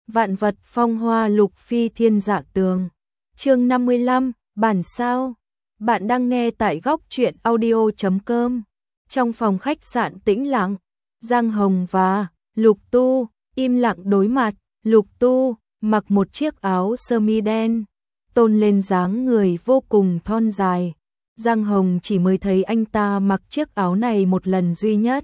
Vạn vật phong hoa lục phi thiên dạ tường. Chương 55, bản sao. Bạn đang nghe tại góc truyện audio.com. Trong phòng khách sạn tĩnh lặng, Giang Hồng và Lục Tu im lặng đối mặt. Lục Tu mặc một chiếc áo sơ mi đen, tôn lên dáng người vô cùng thon dài. Giang Hồng chỉ mới thấy anh ta mặc chiếc áo này một lần duy nhất.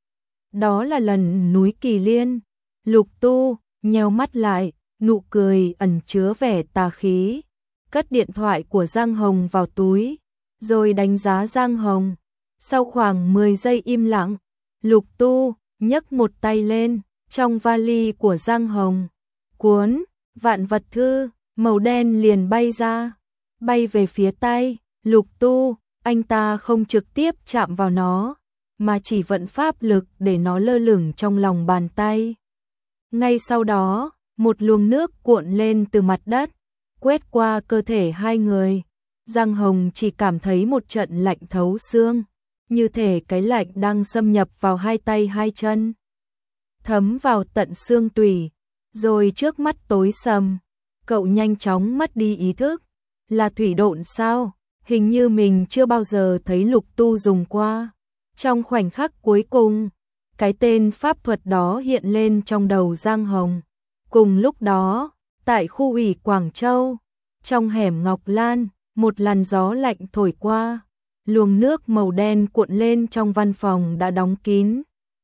Đó là lần núi Kỳ Liên. Lục Tu nheo mắt lại, nụ cười ẩn chứa vẻ tà khí, cất điện thoại của Giang Hồng vào túi, rồi đánh giá Giang Hồng. Sau khoảng 10 giây im lặng, Lục Tu nhấc một tay lên, trong vali của Giang Hồng, cuốn vạn vật thư màu đen liền bay ra, bay về phía tay Lục Tu. Anh ta không trực tiếp chạm vào nó, mà chỉ vận pháp lực để nó lơ lửng trong lòng bàn tay. Ngay sau đó, một luồng nước cuộn lên từ mặt đất, quét qua cơ thể hai người. Giang Hồng chỉ cảm thấy một trận lạnh thấu xương, như thể cái lạnh đang xâm nhập vào hai tay hai chân, thấm vào tận xương tủy, rồi trước mắt tối sầm. Cậu nhanh chóng mất đi ý thức. Là thủy độn sao? Hình như mình chưa bao giờ thấy Lục Tu dùng qua. Trong khoảnh khắc cuối cùng, cái tên pháp thuật đó hiện lên trong đầu Giang Hồng. Cùng lúc đó, tại khu ủy Quảng Châu, trong hẻm Ngọc Lan, một làn gió lạnh thổi qua, luồng nước màu đen cuộn lên trong văn phòng đã đóng kín,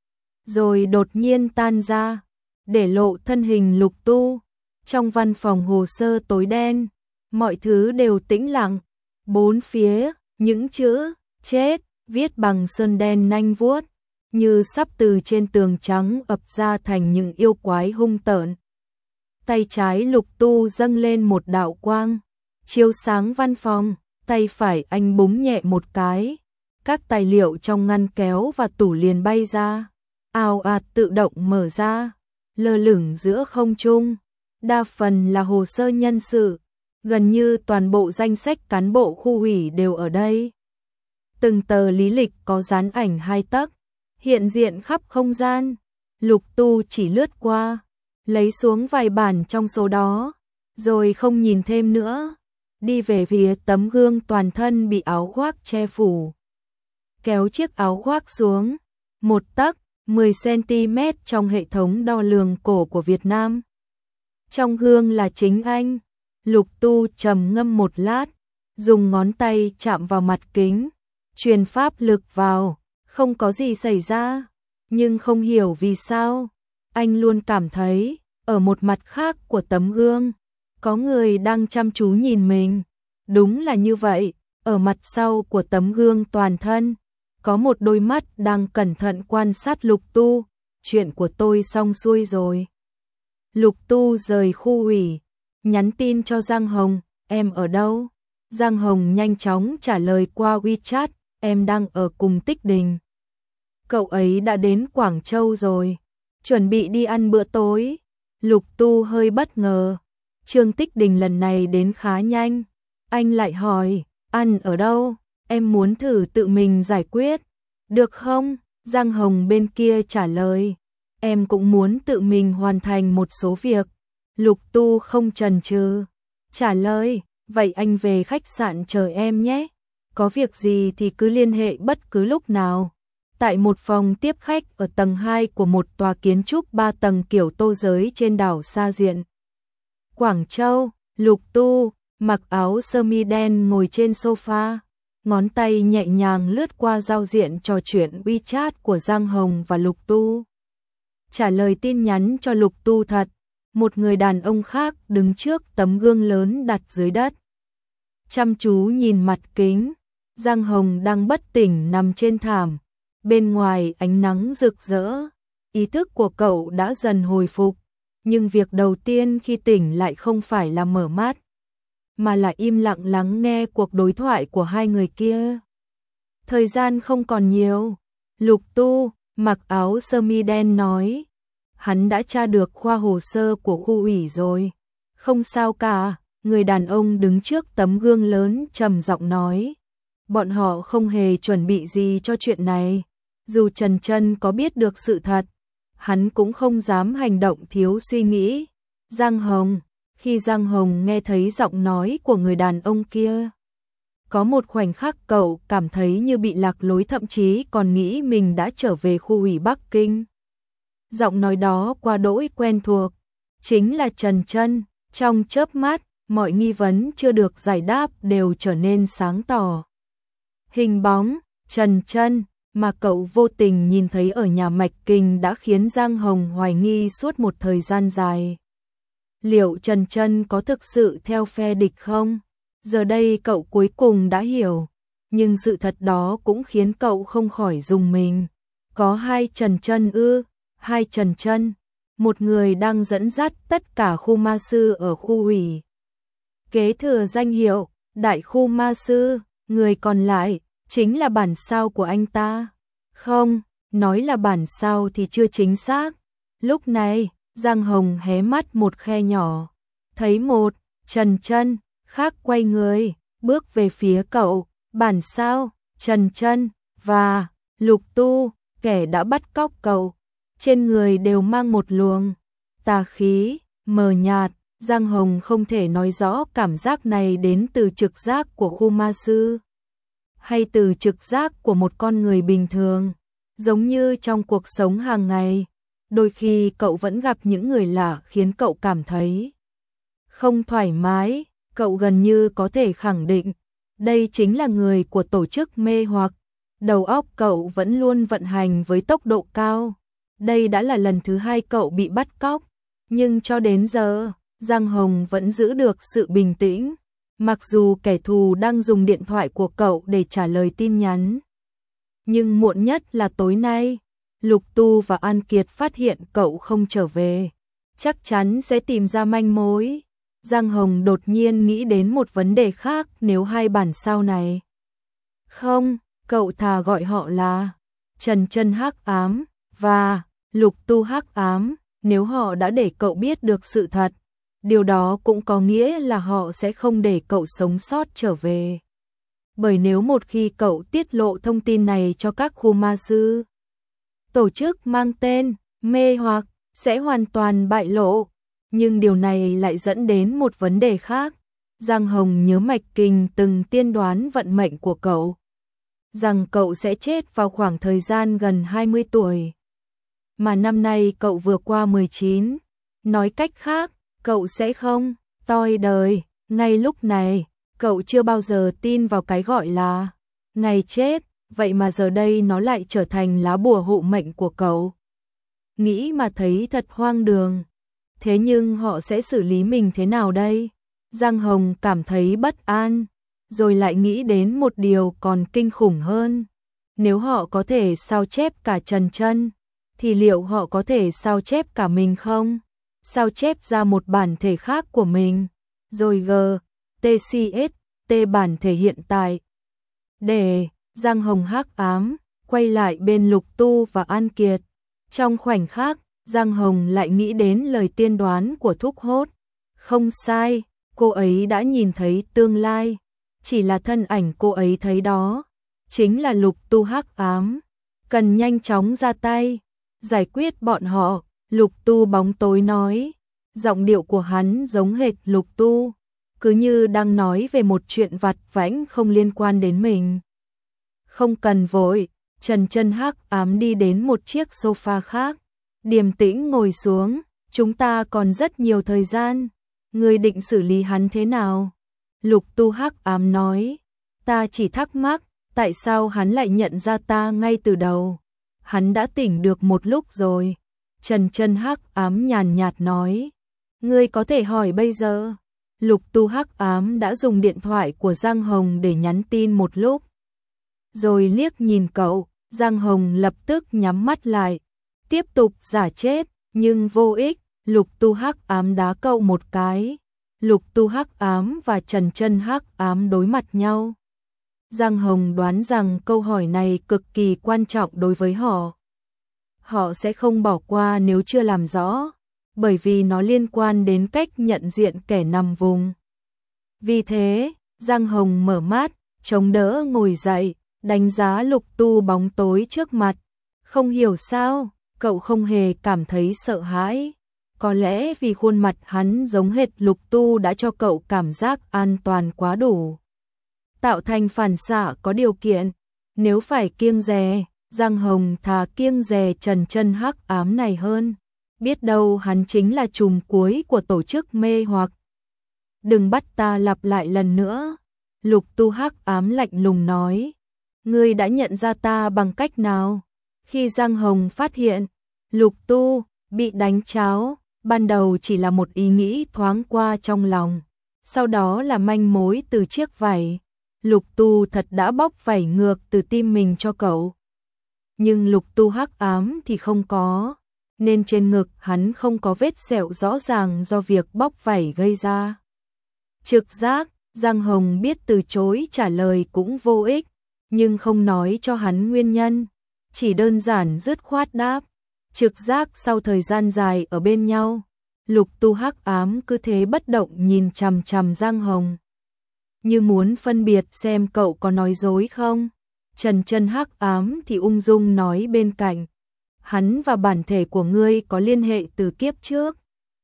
rồi đột nhiên tan ra, để lộ thân hình Lục Tu. Trong văn phòng hồ sơ tối đen, mọi thứ đều tĩnh lặng. Bốn phía, những chữ chết viết bằng sơn đen nanh vuốt, như sắp từ trên tường trắng ập ra thành những yêu quái hung tợn. Tay trái Lục Tu dâng lên một đạo quang, chiếu sáng văn phòng, tay phải anh búng nhẹ một cái, các tài liệu trong ngăn kéo và tủ liền bay ra, ào ạt tự động mở ra, lơ lửng giữa không trung. Đa phần là hồ sơ nhân sự, gần như toàn bộ danh sách cán bộ khu ủy đều ở đây. Từng tờ lý lịch có dán ảnh 2 tấc, hiện diện khắp không gian. Lục Tu chỉ lướt qua, lấy xuống vài bản trong số đó, rồi không nhìn thêm nữa, đi về phía tấm gương toàn thân bị áo khoác che phủ. Kéo chiếc áo khoác xuống, 1 tấc, 10 cm trong hệ thống đo lường cổ của Việt Nam. Trong gương là chính anh. Lục Tu trầm ngâm một lát, dùng ngón tay chạm vào mặt kính, truyền pháp lực vào, không có gì xảy ra. Nhưng không hiểu vì sao, anh luôn cảm thấy, ở một mặt khác của tấm gương, có người đang chăm chú nhìn mình. Đúng là như vậy, ở mặt sau của tấm gương toàn thân, có một đôi mắt đang cẩn thận quan sát Lục Tu. Chuyện của tôi xong xuôi rồi. Lục Tu rời khu ủy, nhắn tin cho Giang Hồng, em ở đâu? Giang Hồng nhanh chóng trả lời qua WeChat, em đang ở cùng Tích Đình. Cậu ấy đã đến Quảng Châu rồi, chuẩn bị đi ăn bữa tối. Lục Tu hơi bất ngờ, Trương Tích Đình lần này đến khá nhanh. Anh lại hỏi, ăn ở đâu? Em muốn thử tự mình giải quyết, được không? Giang Hồng bên kia trả lời, em cũng muốn tự mình hoàn thành một số việc. Lục Tu không chần chừ, trả lời, vậy anh về khách sạn chờ em nhé. Có việc gì thì cứ liên hệ bất cứ lúc nào. Tại một phòng tiếp khách ở tầng 2 của một tòa kiến trúc 3 tầng kiểu tô giới trên đảo Sa Diện, Quảng Châu, Lục Tu mặc áo sơ mi đen ngồi trên sofa, ngón tay nhẹ nhàng lướt qua giao diện trò chuyện WeChat của Giang Hồng và Lục Tu. Trả lời tin nhắn cho Lục Tu thật, một người đàn ông khác đứng trước tấm gương lớn đặt dưới đất, chăm chú nhìn mặt kính. Giang Hồng đang bất tỉnh nằm trên thảm, bên ngoài ánh nắng rực rỡ, ý thức của cậu đã dần hồi phục, nhưng việc đầu tiên khi tỉnh lại không phải là mở mắt, mà là im lặng lắng nghe cuộc đối thoại của hai người kia. Thời gian không còn nhiều, Lục Tu mặc áo sơ mi đen nói, hắn đã tra được khoa hồ sơ của khu ủy rồi. Không sao cả, người đàn ông đứng trước tấm gương lớn trầm giọng nói. Bọn họ không hề chuẩn bị gì cho chuyện này. Dù Trần Chân có biết được sự thật, hắn cũng không dám hành động thiếu suy nghĩ. Giang Hồng. Khi Giang Hồng nghe thấy giọng nói của người đàn ông kia, có một khoảnh khắc cậu cảm thấy như bị lạc lối, thậm chí còn nghĩ mình đã trở về khu ủy Bắc Kinh. Giọng nói đó quá đỗi quen thuộc, chính là Trần Chân. Trong chớp mắt, mọi nghi vấn chưa được giải đáp đều trở nên sáng tỏ. Hình bóng Trần Chân mà cậu vô tình nhìn thấy ở nhà Mạch Kình đã khiến Giang Hồng hoài nghi suốt một thời gian dài. Liệu Trần Chân có thực sự theo phe địch không? Giờ đây cậu cuối cùng đã hiểu, nhưng sự thật đó cũng khiến cậu không khỏi rùng mình. Có hai Trần Chân ư? Hai Trần Chân, một người đang dẫn dắt tất cả khu ma sư ở khu ủy, kế thừa danh hiệu Đại khu ma sư, người còn lại chính là bản sao của anh ta. Không, nói là bản sao thì chưa chính xác. Lúc này, Giang Hồng hé mắt một khe nhỏ, thấy một Trần Chân khác quay người, bước về phía cậu. Bản sao, Trần Chân và Lục Tu, kẻ đã bắt cóc cậu, trên người đều mang một luồng tà khí mờ nhạt. Giang Hồng không thể nói rõ cảm giác này đến từ trực giác của khu ma sư hay từ trực giác của một con người bình thường. Giống như trong cuộc sống hàng ngày, đôi khi cậu vẫn gặp những người lạ khiến cậu cảm thấy không thoải mái. Cậu gần như có thể khẳng định đây chính là người của tổ chức mê hoặc. Đầu óc cậu vẫn luôn vận hành với tốc độ cao. Đây đã là lần thứ hai cậu bị bắt cóc, nhưng cho đến giờ, Giang Hồng vẫn giữ được sự bình tĩnh, mặc dù kẻ thù đang dùng điện thoại của cậu để trả lời tin nhắn. Nhưng muộn nhất là tối nay, Lục Tu và An Kiệt phát hiện cậu không trở về, chắc chắn sẽ tìm ra manh mối. Giang Hồng đột nhiên nghĩ đến một vấn đề khác, nếu hai bản sao này. Không, cậu thà gọi họ là Trần Chân hắc ám và Lục Tu hắc ám, nếu họ đã để cậu biết được sự thật, điều đó cũng có nghĩa là họ sẽ không để cậu sống sót trở về. Bởi nếu một khi cậu tiết lộ thông tin này cho các khu ma sư, tổ chức mang tên mê hoặc sẽ hoàn toàn bại lộ. Nhưng điều này lại dẫn đến một vấn đề khác. Giang Hồng nhớ Mạch Kình từng tiên đoán vận mệnh của cậu, rằng cậu sẽ chết vào khoảng thời gian gần 20 tuổi. Mà năm nay cậu vừa qua 19. Nói cách khác, cậu sẽ không toi đời. Ngay lúc này, cậu chưa bao giờ tin vào cái gọi là ngày chết, vậy mà giờ đây nó lại trở thành lá bùa hộ mệnh của cậu. Nghĩ mà thấy thật hoang đường. Thế nhưng họ sẽ xử lý mình thế nào đây? Giang Hồng cảm thấy bất an, rồi lại nghĩ đến một điều còn kinh khủng hơn. Nếu họ có thể sao chép cả Trần Chân, thì liệu họ có thể sao chép cả mình không? Sao chép ra một bản thể khác của mình, rồi TCST bản thể hiện tại. Để Giang Hồng hắc ám quay lại bên Lục Tu và An Kiệt. Trong khoảnh khắc, Giang Hồng lại nghĩ đến lời tiên đoán của Thúc Hốt. Không sai, cô ấy đã nhìn thấy tương lai, chỉ là thân ảnh cô ấy thấy đó chính là Lục Tu hắc ám, cần nhanh chóng ra tay giải quyết bọn họ. Lục Tu bóng tối nói, giọng điệu của hắn giống hệt Lục Tu, cứ như đang nói về một chuyện vặt vãnh không liên quan đến mình. Không cần vội. Trần Chân hắc ám đi đến một chiếc sofa khác, điềm tĩnh ngồi xuống. Chúng ta còn rất nhiều thời gian, ngươi định xử lý hắn thế nào? Lục Tu hắc ám nói, ta chỉ thắc mắc, tại sao hắn lại nhận ra ta ngay từ đầu? Hắn đã tỉnh được một lúc rồi. Trần Chân hắc ám nhàn nhạt nói, ngươi có thể hỏi bây giờ. Lục Tu hắc ám đã dùng điện thoại của Giang Hồng để nhắn tin một lúc, rồi liếc nhìn cậu. Giang Hồng lập tức nhắm mắt lại, tiếp tục giả chết, nhưng vô ích. Lục Tu hắc ám đá cậu một cái. Lục Tu hắc ám và Trần Chân hắc ám đối mặt nhau. Giang Hồng đoán rằng câu hỏi này cực kỳ quan trọng đối với họ. Họ sẽ không bỏ qua nếu chưa làm rõ, bởi vì nó liên quan đến cách nhận diện kẻ nằm vùng. Vì thế, Giang Hồng mở mắt, chống đỡ ngồi dậy, đánh giá Lục Tu bóng tối trước mặt. Không hiểu sao, cậu không hề cảm thấy sợ hãi. Có lẽ vì khuôn mặt hắn giống hệt Lục Tu đã cho cậu cảm giác an toàn quá đủ, tạo thành phản xạ có điều kiện. Nếu phải kiêng dè, Giang Hồng thà kiêng dè Trần Chân hắc ám này hơn. Biết đâu hắn chính là trùm cuối của tổ chức mê hoặc. Đừng bắt ta lặp lại lần nữa. Lục Tu hắc ám lạnh lùng nói. Ngươi đã nhận ra ta bằng cách nào? Khi Giang Hồng phát hiện Lục Tu bị đánh tráo, ban đầu chỉ là một ý nghĩ thoáng qua trong lòng, sau đó là manh mối từ chiếc vảy. Lục Tu thật đã bóc vảy ngược từ tim mình cho cậu. Nhưng Lục Tu hắc ám thì không có, nên trên ngực hắn không có vết sẹo rõ ràng do việc bóc vảy gây ra. Trực giác, Giang Hồng biết từ chối trả lời cũng vô ích, nhưng không nói cho hắn nguyên nhân, chỉ đơn giản dứt khoát đáp. Trực giác sau thời gian dài ở bên nhau, Lục Tu hắc ám cứ thế bất động nhìn chằm chằm Giang Hồng, như muốn phân biệt xem cậu có nói dối không. Trần Chân hắc ám thì ung dung nói bên cạnh. Hắn và bản thể của ngươi có liên hệ từ kiếp trước.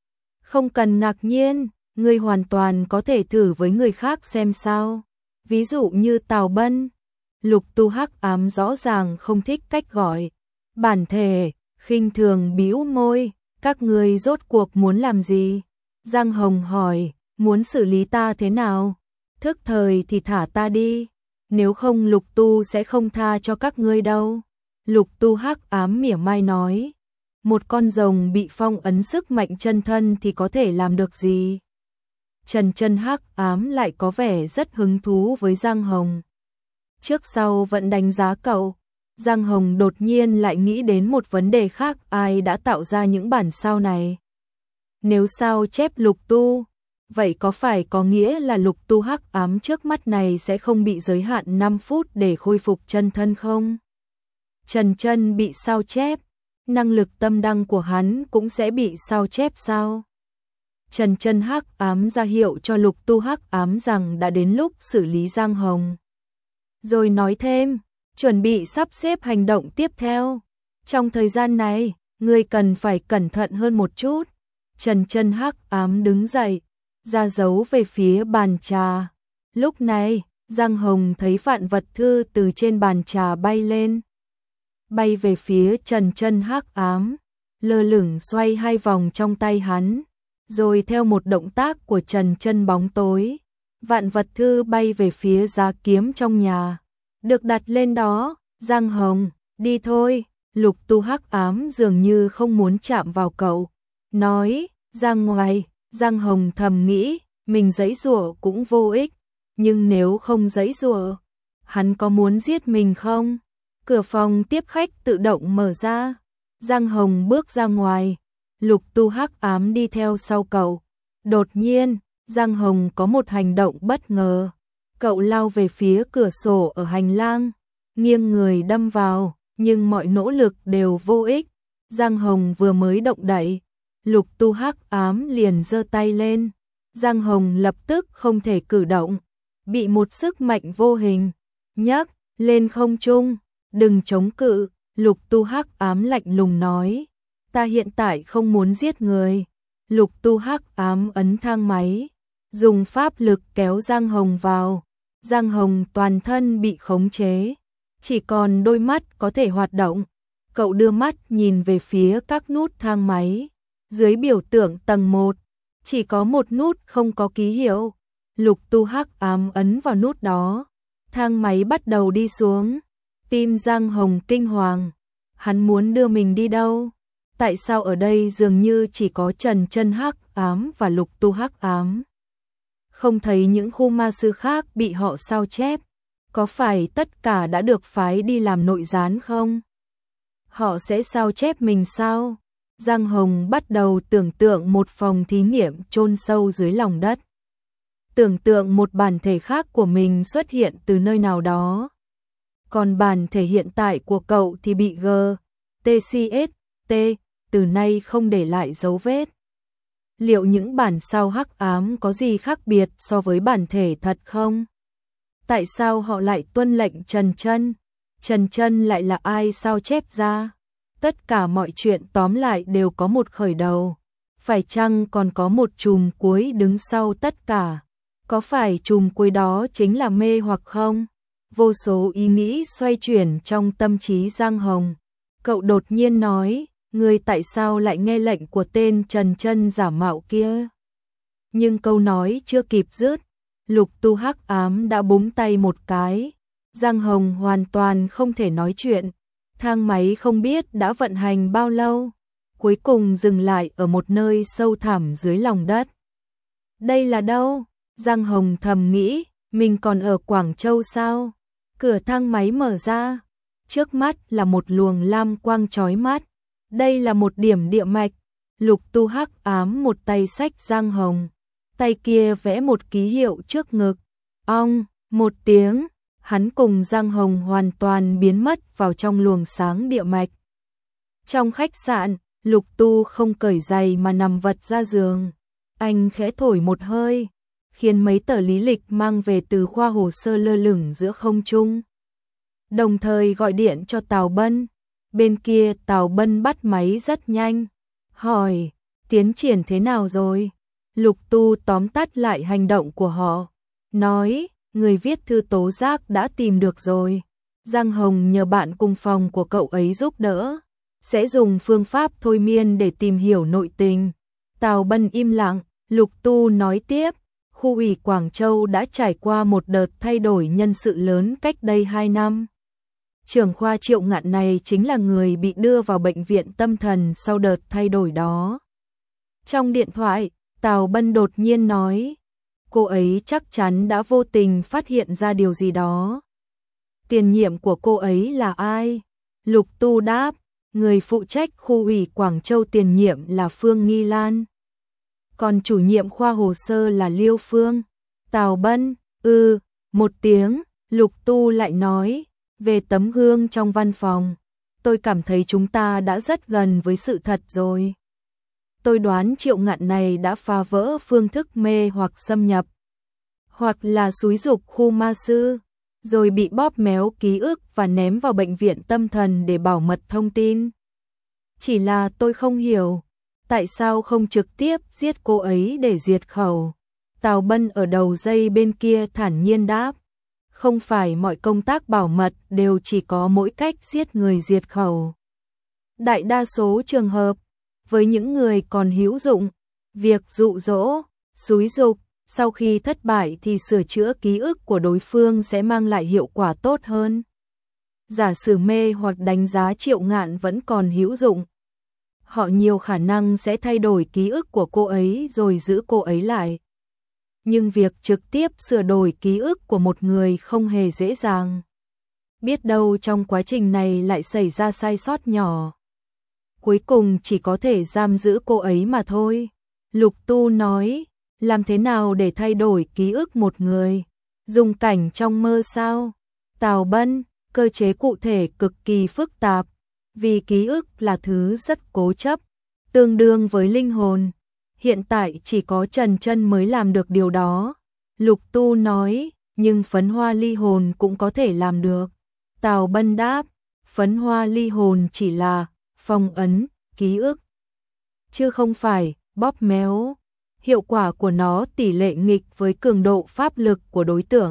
Không cần ngạc nhiên, ngươi hoàn toàn có thể thử với người khác xem sao. Ví dụ như Tào Bân. Lục Tu hắc ám rõ ràng không thích cách gọi bản thể, khinh thường bĩu môi. Các ngươi rốt cuộc muốn làm gì? Giang Hồng hỏi, muốn xử lý ta thế nào? Thức thời thì thả ta đi, nếu không Lục Tu sẽ không tha cho các ngươi đâu. Lục Tu hắc ám mỉa mai nói, một con rồng bị phong ấn sức mạnh chân thân thì có thể làm được gì? Trần Chân hắc ám lại có vẻ rất hứng thú với Giang Hồng. Trước sau vẫn đánh giá cậu. Giang Hồng đột nhiên lại nghĩ đến một vấn đề khác, ai đã tạo ra những bản sao này? Nếu sao chép Lục Tu, vậy có phải có nghĩa là Lục Tu hắc ám trước mắt này sẽ không bị giới hạn 5 phút để khôi phục chân thân không? Trần Chân bị sao chép, năng lực tâm đăng của hắn cũng sẽ bị sao chép sao? Trần Chân hắc ám ra hiệu cho Lục Tu hắc ám rằng đã đến lúc xử lý Giang Hồng. Rồi nói thêm, chuẩn bị sắp xếp hành động tiếp theo. Trong thời gian này, ngươi cần phải cẩn thận hơn một chút. Trần Chân hắc ám đứng dậy, ra dấu về phía bàn trà. Lúc này, Giang Hồng thấy vạn vật thư từ trên bàn trà bay lên, bay về phía Trần Chân hắc ám, lơ lửng xoay 2 vòng trong tay hắn, rồi theo một động tác của Trần Chân bóng tối, vạn vật thư bay về phía giá kiếm trong nhà, được đặt lên đó. Giang Hồng, đi thôi. Lục Tu hắc ám dường như không muốn chạm vào cậu, nói, ra ngoài. Giang Hồng thầm nghĩ, mình giãy giụa cũng vô ích, nhưng nếu không giãy giụa, hắn có muốn giết mình không? Cửa phòng tiếp khách tự động mở ra, Giang Hồng bước ra ngoài, Lục Tu hắc ám đi theo sau cậu. Đột nhiên, Giang Hồng có một hành động bất ngờ, cậu lao về phía cửa sổ ở hành lang, nghiêng người đâm vào, nhưng mọi nỗ lực đều vô ích. Giang Hồng vừa mới động đậy, Lục Tu hắc ám liền giơ tay lên. Giang Hồng lập tức không thể cử động, bị một sức mạnh vô hình nhấc lên không trung. Đừng chống cự, Lục Tu hắc ám lạnh lùng nói. Ta hiện tại không muốn giết người. Lục Tu hắc ám ấn thang máy, dùng pháp lực kéo Giang Hồng vào. Giang Hồng toàn thân bị khống chế, chỉ còn đôi mắt có thể hoạt động. Cậu đưa mắt nhìn về phía các nút thang máy. Dưới biểu tượng tầng 1, chỉ có một nút không có ký hiệu. Lục Tu hắc ám ấn vào nút đó. Thang máy bắt đầu đi xuống. Tim Giang Hồng kinh hoàng. Hắn muốn đưa mình đi đâu? Tại sao ở đây dường như chỉ có Trần Chân hắc ám và Lục Tu hắc ám? Không thấy những khu ma sư khác bị họ sao chép? Có phải tất cả đã được phái đi làm nội gián không? Họ sẽ sao chép mình sao? Giang Hồng bắt đầu tưởng tượng một phòng thí nghiệm chôn sâu dưới lòng đất. Tưởng tượng một bản thể khác của mình xuất hiện từ nơi nào đó. Còn bản thể hiện tại của cậu thì bị GTCST, từ nay không để lại dấu vết. Liệu những bản sao hắc ám có gì khác biệt so với bản thể thật không? Tại sao họ lại tuân lệnh Trần Chân? Trần Chân lại là ai sao chép ra? Tất cả mọi chuyện tóm lại đều có một khởi đầu. phải chăng còn có một chùm cuối đứng sau tất cả? Có phải chùm cuối đó chính là mê hoặc không? Vô số ý nghĩ xoay chuyển trong tâm trí Giang Hồng. Cậu đột nhiên nói, ngươi tại sao lại nghe lệnh của tên Trần Chân giả mạo kia? Nhưng câu nói chưa kịp dứt, Lục Tu hắc ám đã búng tay một cái. Giang Hồng hoàn toàn không thể nói chuyện. Thang máy không biết đã vận hành bao lâu, cuối cùng dừng lại ở một nơi sâu thẳm dưới lòng đất. Đây là đâu? Giang Hồng thầm nghĩ, mình còn ở Quảng Châu sao? Cửa thang máy mở ra, trước mắt là một luồng lam quang chói mắt. Đây là một điểm địa mạch. Lục Tu hắc ám một tay xách Giang Hồng, tay kia vẽ một ký hiệu trước ngực. Ong, một tiếng, hắn cùng Giang Hồng hoàn toàn biến mất vào trong luồng sáng địa mạch. Trong khách sạn, Lục Tu không cởi giày mà nằm vật ra giường. Anh khẽ thổi một hơi, khiến mấy tờ lý lịch mang về từ khoa hồ sơ lơ lửng giữa không trung. Đồng thời gọi điện cho Tào Bân. Bên kia Tào Bân bắt máy rất nhanh, hỏi, tiến triển thế nào rồi? Lục Tu tóm tắt lại hành động của họ, nói, người viết thư tố giác đã tìm được rồi. Giang Hồng nhờ bạn cùng phòng của cậu ấy giúp đỡ, sẽ dùng phương pháp thôi miên để tìm hiểu nội tình. Tào Bân im lặng, Lục Tu nói tiếp, khu ủy Quảng Châu đã trải qua một đợt thay đổi nhân sự lớn cách đây 2 năm. Trưởng khoa Triệu Ngạn này chính là người bị đưa vào bệnh viện tâm thần sau đợt thay đổi đó. Trong điện thoại, Tào Bân đột nhiên nói, cô ấy chắc chắn đã vô tình phát hiện ra điều gì đó. Tiền nhiệm của cô ấy là ai? Lục Tu đáp, người phụ trách khu ủy Quảng Châu tiền nhiệm là Phương Nghi Lan. Còn chủ nhiệm khoa hồ sơ là Liêu Phương. Tào Bân, một tiếng, Lục Tu lại nói, về tấm gương trong văn phòng, tôi cảm thấy chúng ta đã rất gần với sự thật rồi. Tôi đoán Triệu Ngạn này đã phá vỡ phương thức mê hoặc xâm nhập, hoặc là xúi giục khu ma sư, rồi bị bóp méo ký ức và ném vào bệnh viện tâm thần để bảo mật thông tin. Chỉ là tôi không hiểu, tại sao không trực tiếp giết cô ấy để diệt khẩu? Tào Bân ở đầu dây bên kia thản nhiên đáp, không phải mọi công tác bảo mật đều chỉ có mỗi cách giết người diệt khẩu. Đại đa số trường hợp, với những người còn hữu dụng, việc dụ dỗ, xúi giục, sau khi thất bại thì sửa chữa ký ức của đối phương sẽ mang lại hiệu quả tốt hơn. Giả sử mê hoặc đánh giá Triệu Ngạn vẫn còn hữu dụng, họ nhiều khả năng sẽ thay đổi ký ức của cô ấy rồi giữ cô ấy lại. Nhưng việc trực tiếp sửa đổi ký ức của một người không hề dễ dàng. Biết đâu trong quá trình này lại xảy ra sai sót nhỏ, cuối cùng chỉ có thể giam giữ cô ấy mà thôi. Lục Tu nói, làm thế nào để thay đổi ký ức một người? Dùng cảnh trong mơ sao? Tào Bân, cơ chế cụ thể cực kỳ phức tạp, vì ký ức là thứ rất cố chấp, tương đương với linh hồn. Hiện tại chỉ có Trần Chân mới làm được điều đó. Lục Tu nói, nhưng phấn hoa ly hồn cũng có thể làm được. Tào Bân đáp, phấn hoa ly hồn chỉ là phong ấn ký ức, chứ không phải bóp méo. Hiệu quả của nó tỷ lệ nghịch với cường độ pháp lực của đối tượng,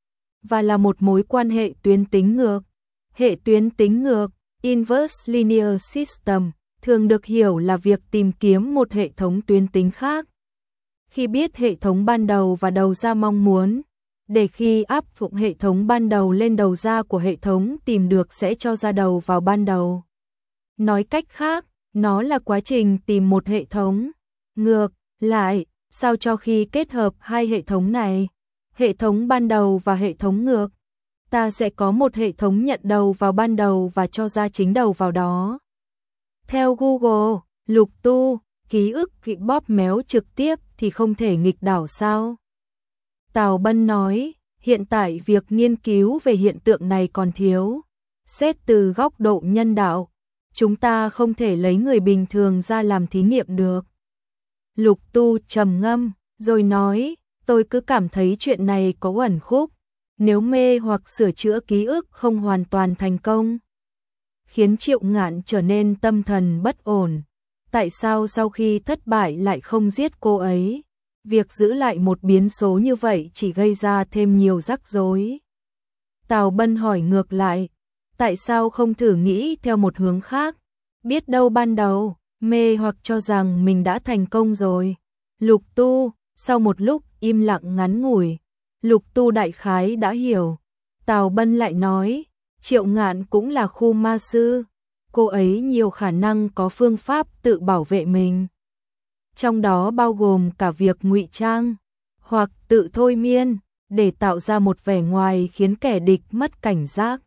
và là một mối quan hệ tuyến tính ngược. Hệ tuyến tính ngược, inverse linear system, thường được hiểu là việc tìm kiếm một hệ thống tuyến tính khác. Khi biết hệ thống ban đầu và đầu ra mong muốn, để khi áp dụng hệ thống ban đầu lên đầu ra của hệ thống tìm được sẽ cho ra đầu vào ban đầu. Nói cách khác, nó là quá trình tìm một hệ thống. Ngược lại, sao cho khi kết hợp hai hệ thống này, hệ thống ban đầu và hệ thống ngược, ta sẽ có một hệ thống nhận đầu vào ban đầu và cho ra chính đầu vào đó. Theo Google, Lục Tu, ký ức bị bóp méo trực tiếp thì không thể nghịch đảo sao? Tào Bân nói, hiện tại việc nghiên cứu về hiện tượng này còn thiếu. Xét từ góc độ nhân đạo, chúng ta không thể lấy người bình thường ra làm thí nghiệm được. Lục Tu trầm ngâm, rồi nói, tôi cứ cảm thấy chuyện này có uẩn khúc. Nếu mê hoặc sửa chữa ký ức không hoàn toàn thành công, khiến Triệu Ngạn trở nên tâm thần bất ổn, Tại sao sau khi thất bại lại không giết cô ấy? Việc giữ lại một biến số như vậy chỉ gây ra thêm nhiều rắc rối. Tào Bân hỏi ngược lại, tại sao không thử nghĩ theo một hướng khác? Biết đâu ban đầu, mê hoặc cho rằng mình đã thành công rồi. Lục Tu, sau một lúc im lặng ngắn ngủi, Lục Tu đại khái đã hiểu. Tào Bân lại nói, Triệu Ngạn cũng là khu ma sư. Cô ấy nhiều khả năng có phương pháp tự bảo vệ mình. Trong đó bao gồm cả việc ngụy trang, hoặc tự thôi miên, để tạo ra một vẻ ngoài khiến kẻ địch mất cảnh giác.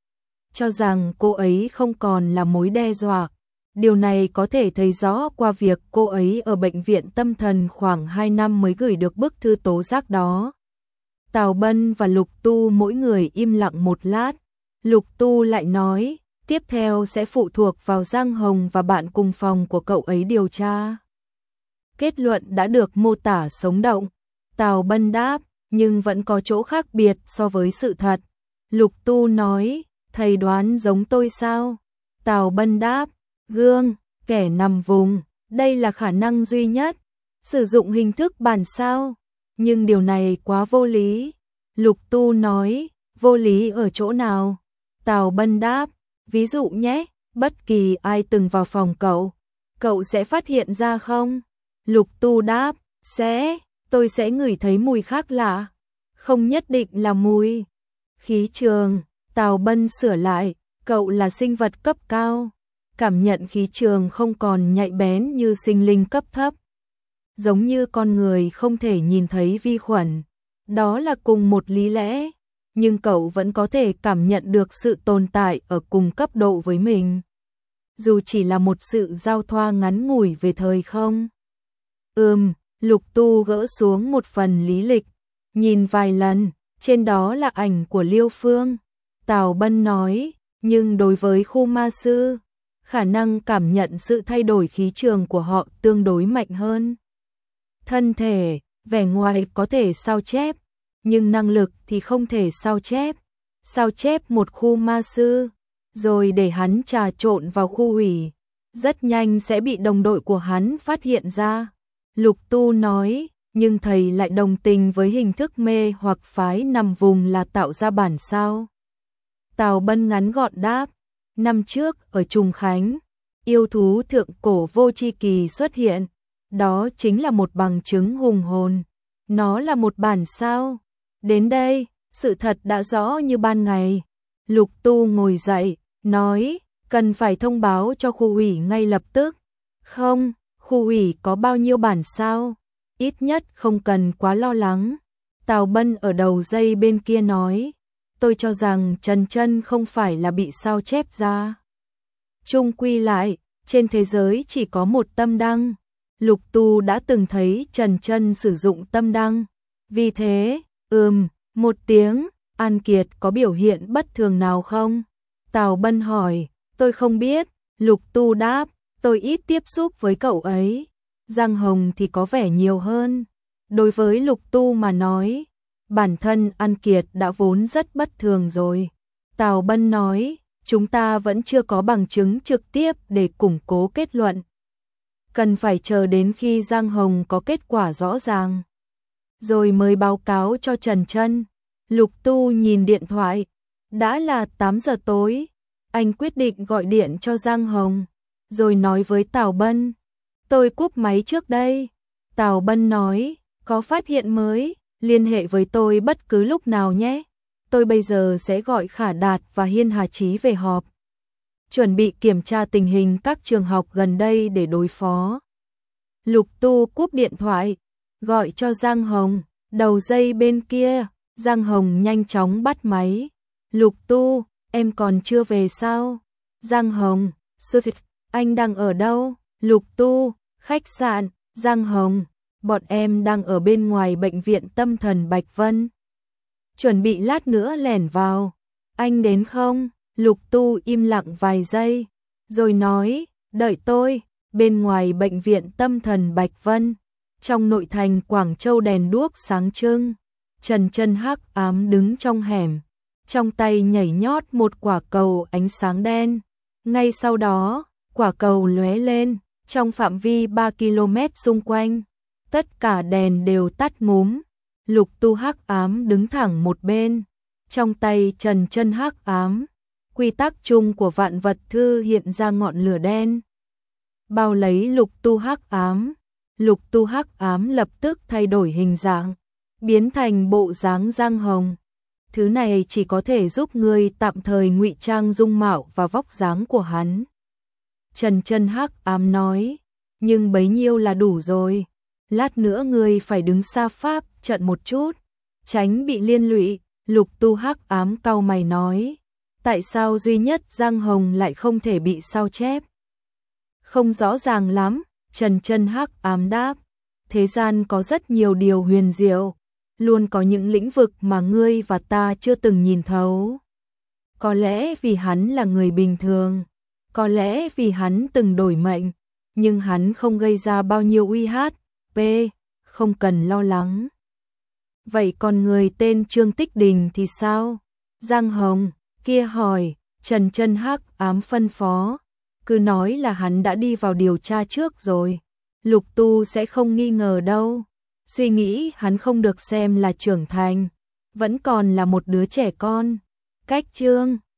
Cho rằng cô ấy không còn là mối đe dọa. Điều này có thể thấy rõ qua việc cô ấy ở bệnh viện tâm thần khoảng 2 năm mới gửi được bức thư tố giác đó. Tào Bân và Lục Tu mỗi người im lặng một lát. Lục Tu lại nói, tiếp theo sẽ phụ thuộc vào Giang Hồng và bạn cùng phòng của cậu ấy điều tra. Kết luận đã được mô tả sống động. Tào Bân đáp, nhưng vẫn có chỗ khác biệt so với sự thật. Lục Tu nói, thầy đoán giống tôi sao? Tào Bân đáp, gương, kẻ nằm vùng, đây là khả năng duy nhất. Sử dụng hình thức bản sao? Nhưng điều này quá vô lý. Lục Tu nói, vô lý ở chỗ nào? Tào Bân đáp, ví dụ nhé, bất kỳ ai từng vào phòng cậu sẽ phát hiện ra không? Lục Tu đáp, sẽ, tôi sẽ ngửi thấy mùi khác lạ. Không nhất định là mùi. Khí trường, Tào Bân sửa lại, cậu là sinh vật cấp cao. Cảm nhận khí trường không còn nhạy bén như sinh linh cấp thấp. Giống như con người không thể nhìn thấy vi khuẩn. Đó là cùng một lý lẽ. Nhưng cậu vẫn có thể cảm nhận được sự tồn tại ở cùng cấp độ với mình. Dù chỉ là một sự giao thoa ngắn ngủi về thời không. Lục Tu gỡ xuống một phần lý lịch. Nhìn vài lần, trên đó là ảnh của Liêu Phương. Tào Bân nói, nhưng đối với khu ma sư, khả năng cảm nhận sự thay đổi khí trường của họ tương đối mạnh hơn. Thân thể, vẻ ngoài có thể sao chép, nhưng năng lực thì không thể sao chép. Sao chép một khu ma sư, rồi để hắn trà trộn vào khu hủy, rất nhanh sẽ bị đồng đội của hắn phát hiện ra. Lục Tu nói, nhưng thầy lại đồng tình với hình thức mê hoặc phái nằm vùng là tạo ra bản sao. Tào Bân ngắn gọn đáp, năm trước ở Trùng Khánh, yêu thú thượng cổ vô tri kỳ xuất hiện, đó chính là một bằng chứng hùng hồn. Nó là một bản sao. Đến đây, sự thật đã rõ như ban ngày. Lục Tu ngồi dậy, nói, cần phải thông báo cho khu ủy ngay lập tức. Không, khu ủy có bao nhiêu bản sao? Ít nhất không cần quá lo lắng. Tào Bân ở đầu dây bên kia nói, tôi cho rằng Trần Chân không phải là bị sao chép ra. Chung quy lại, trên thế giới chỉ có một tâm đăng. Lục Tu đã từng thấy Trần Chân sử dụng tâm đăng. Vì thế, một tiếng, An Kiệt có biểu hiện bất thường nào không? Tào Bân hỏi, tôi không biết. Lục Tu đáp, tôi ít tiếp xúc với cậu ấy. Giang Hồng thì có vẻ nhiều hơn. Đối với Lục Tu mà nói, bản thân An Kiệt đã vốn rất bất thường rồi. Tào Bân nói, chúng ta vẫn chưa có bằng chứng trực tiếp để củng cố kết luận. Cần phải chờ đến khi Giang Hồng có kết quả rõ ràng, rồi mới báo cáo cho Trần Chân. Lục Tu nhìn điện thoại, đã là 8 giờ tối, anh quyết định gọi điện cho Giang Hồng, rồi nói với Tào Bân, tôi cúp máy trước đây. Tào Bân nói, có phát hiện mới, liên hệ với tôi bất cứ lúc nào nhé. Tôi bây giờ sẽ gọi Khả Đạt và Hiên Hà Chí về họp, chuẩn bị kiểm tra tình hình các trường học gần đây để đối phó. Lục Tu cúp điện thoại, gọi cho Giang Hồng, đầu dây bên kia, Giang Hồng nhanh chóng bắt máy. Lục Tu, em còn chưa về sao? Giang Hồng, anh đang ở đâu? Lục Tu, khách sạn. Giang Hồng, bọn em đang ở bên ngoài bệnh viện tâm thần Bạch Vân. Chuẩn bị lát nữa lẻn vào. Anh đến không? Lục Tu im lặng vài giây, rồi nói, đợi tôi. Bên ngoài bệnh viện tâm thần Bạch Vân, trong nội thành Quảng Châu đèn đuốc sáng trưng. Trần Chân hắc ám đứng trong hẻm, trong tay nhảy nhót một quả cầu ánh sáng đen. Ngay sau đó, quả cầu lóe lên, Trong phạm vi 3 km xung quanh, tất cả đèn đều tắt ngúm. Lục Tu hắc ám đứng thẳng một bên, trong tay trần chân hắc ám. Quy tắc chung của vạn vật thư hiện ra ngọn lửa đen, bao lấy Lục Tu hắc ám. Lục Tu hắc ám lập tức thay đổi hình dạng, biến thành bộ dáng Giang Hồng. Thứ này chỉ có thể giúp ngươi tạm thời ngụy trang dung mạo và vóc dáng của hắn. Trần chân hắc ám nói, nhưng bấy nhiêu là đủ rồi. Lát nữa ngươi phải đứng xa pháp trận một chút, tránh bị liên lụy. Lục Tu hắc ám cau mày nói, tại sao duy nhất Giang Hồng lại không thể bị sao chép? Không rõ ràng lắm, Trần chân hắc ám đáp, thế gian có rất nhiều điều huyền diệu, luôn có những lĩnh vực mà ngươi và ta chưa từng nhìn thấu. Có lẽ vì hắn là người bình thường, có lẽ vì hắn từng đổi mệnh, nhưng hắn không gây ra bao nhiêu uy hiếp, không cần lo lắng. Vậy còn người tên Trương Tích Đình thì sao? Giang Hồng kia hỏi. Trần chân hắc ám phân phó, cứ nói là hắn đã đi vào điều tra trước rồi, Lục Tu sẽ không nghi ngờ đâu. Suy nghĩ hắn không được xem là trưởng thành, vẫn còn là một đứa trẻ con. Cách Trương